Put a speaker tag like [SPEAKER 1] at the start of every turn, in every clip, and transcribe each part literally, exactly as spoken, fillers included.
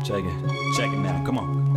[SPEAKER 1] Check it. Check it now. Come on.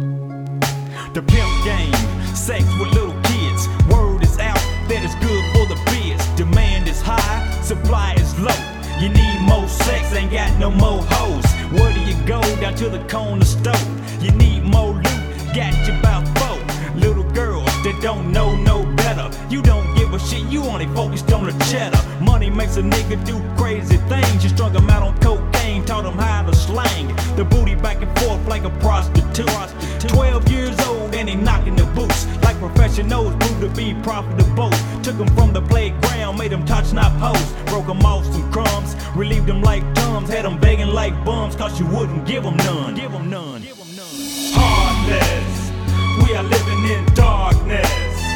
[SPEAKER 2] The pimp game, sex with little kids. Word is out that it's good for the biz. Demand is high, supply is low. You need more sex, ain't got no more hoes. Where do you go? Down to the corner store. You need more loot, got you about four. Little girls that don't know no better. You don't give a shit, you only focused on the cheddar. Money makes a nigga do crazy things. You strung them out on cocaine, taught them how to slang the booty back and forth like a prostitute. Twelve years old and they knocking the boots like professionals, proved to be profitable. Took them from the playground, made them touch not hoes. Broke them off some crumbs, relieved them like tums. Had them begging like bums, cause you wouldn't give them none. Give them none. Give them none. Heartless, we are living in darkness,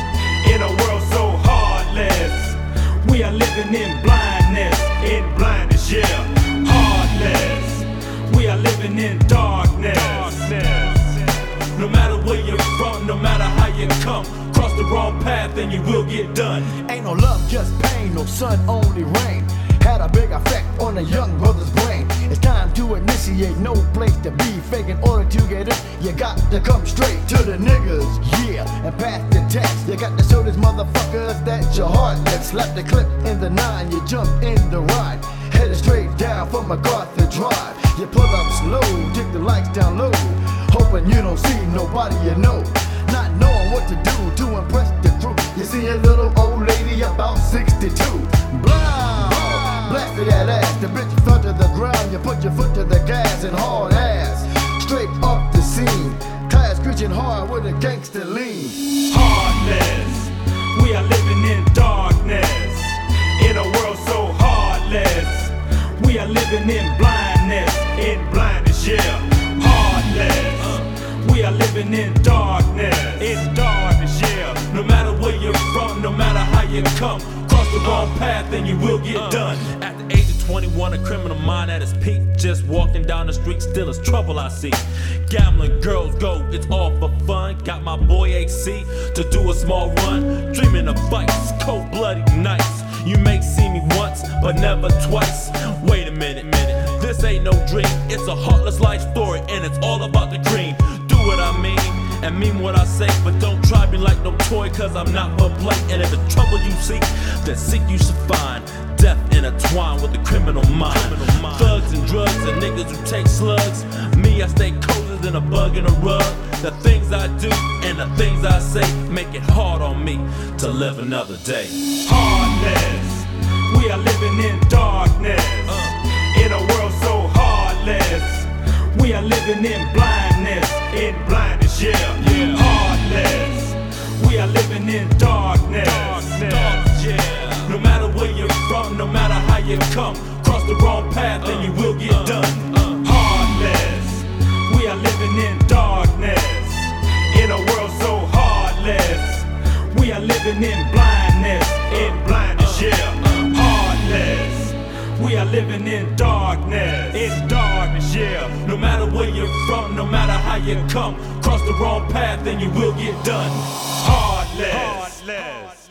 [SPEAKER 2] in a world so heartless. We are living in blindness, in blindness, yeah. Heartless, we are living in darkness. darkness. No matter where you're from, no matter how you come, cross the wrong path and you will get done.
[SPEAKER 3] Ain't no love, just pain, no sun, only rain. Had a big effect on a young brother's brain. It's time to initiate, no place to be fake. In order to get it, you got to come straight to the niggas, yeah, and pass the test. You got to show these motherfuckers that you're heartless. Slap the clip in the nine, you jump in the ride, headed straight down from MacArthur Drive. You pull up slow, take the lights down low, hoping you don't see nobody you know, not knowing what to do to impress the crew. You see a little old lady about sixty-two, blow, blasted that ass, the bitch fell to the ground. You put your foot to the gas and hard ass, straight off the scene, tires screeching hard with a gangster lean.
[SPEAKER 2] Heartless, we are living in darkness, in a world so heartless. We are living in blindness, in blindness, yeah. Heartless, we are living in darkness, in darkness, yeah. No matter where you're from, no matter how you come, cross the wrong path and you will get done.
[SPEAKER 4] At the age of twenty-one, a criminal mind at its peak. Just walking down the street, still is trouble I see. Gambling, girls go, it's all for fun. Got my boy H C to do a small run. Dreaming of fights, cold-blooded nights. You may see me once, but never twice. Wait a minute, minute. This ain't no dream. It's a heartless life story, and it's all about the cream. Do what I mean, and mean what I say. But don't try me like no toy, cause I'm not for play. And if the trouble you seek, then seek you should find. Death intertwined with the criminal mind. criminal mind. Thugs and drugs and niggas who take slugs. Me, I stay colder than a bug in a rug. The things I do and the things I say make it hard on me to live another day.
[SPEAKER 2] Heartless, we are living in darkness, uh, in a world so heartless. We are living in blindness, in blindness, yeah. yeah. Heartless, we are living in darkness, darkness. darkness yeah. No matter where you're from, no matter how you come, cross the wrong path uh, and you will get uh, done. Uh, Heartless, we are living in darkness, in a world so heartless. We are living in blindness, in blindness, yeah. Heartless, we are living in darkness, in darkness, yeah. No matter where you're from, no matter how you come, cross the wrong path and you will get done. Heartless. Heartless.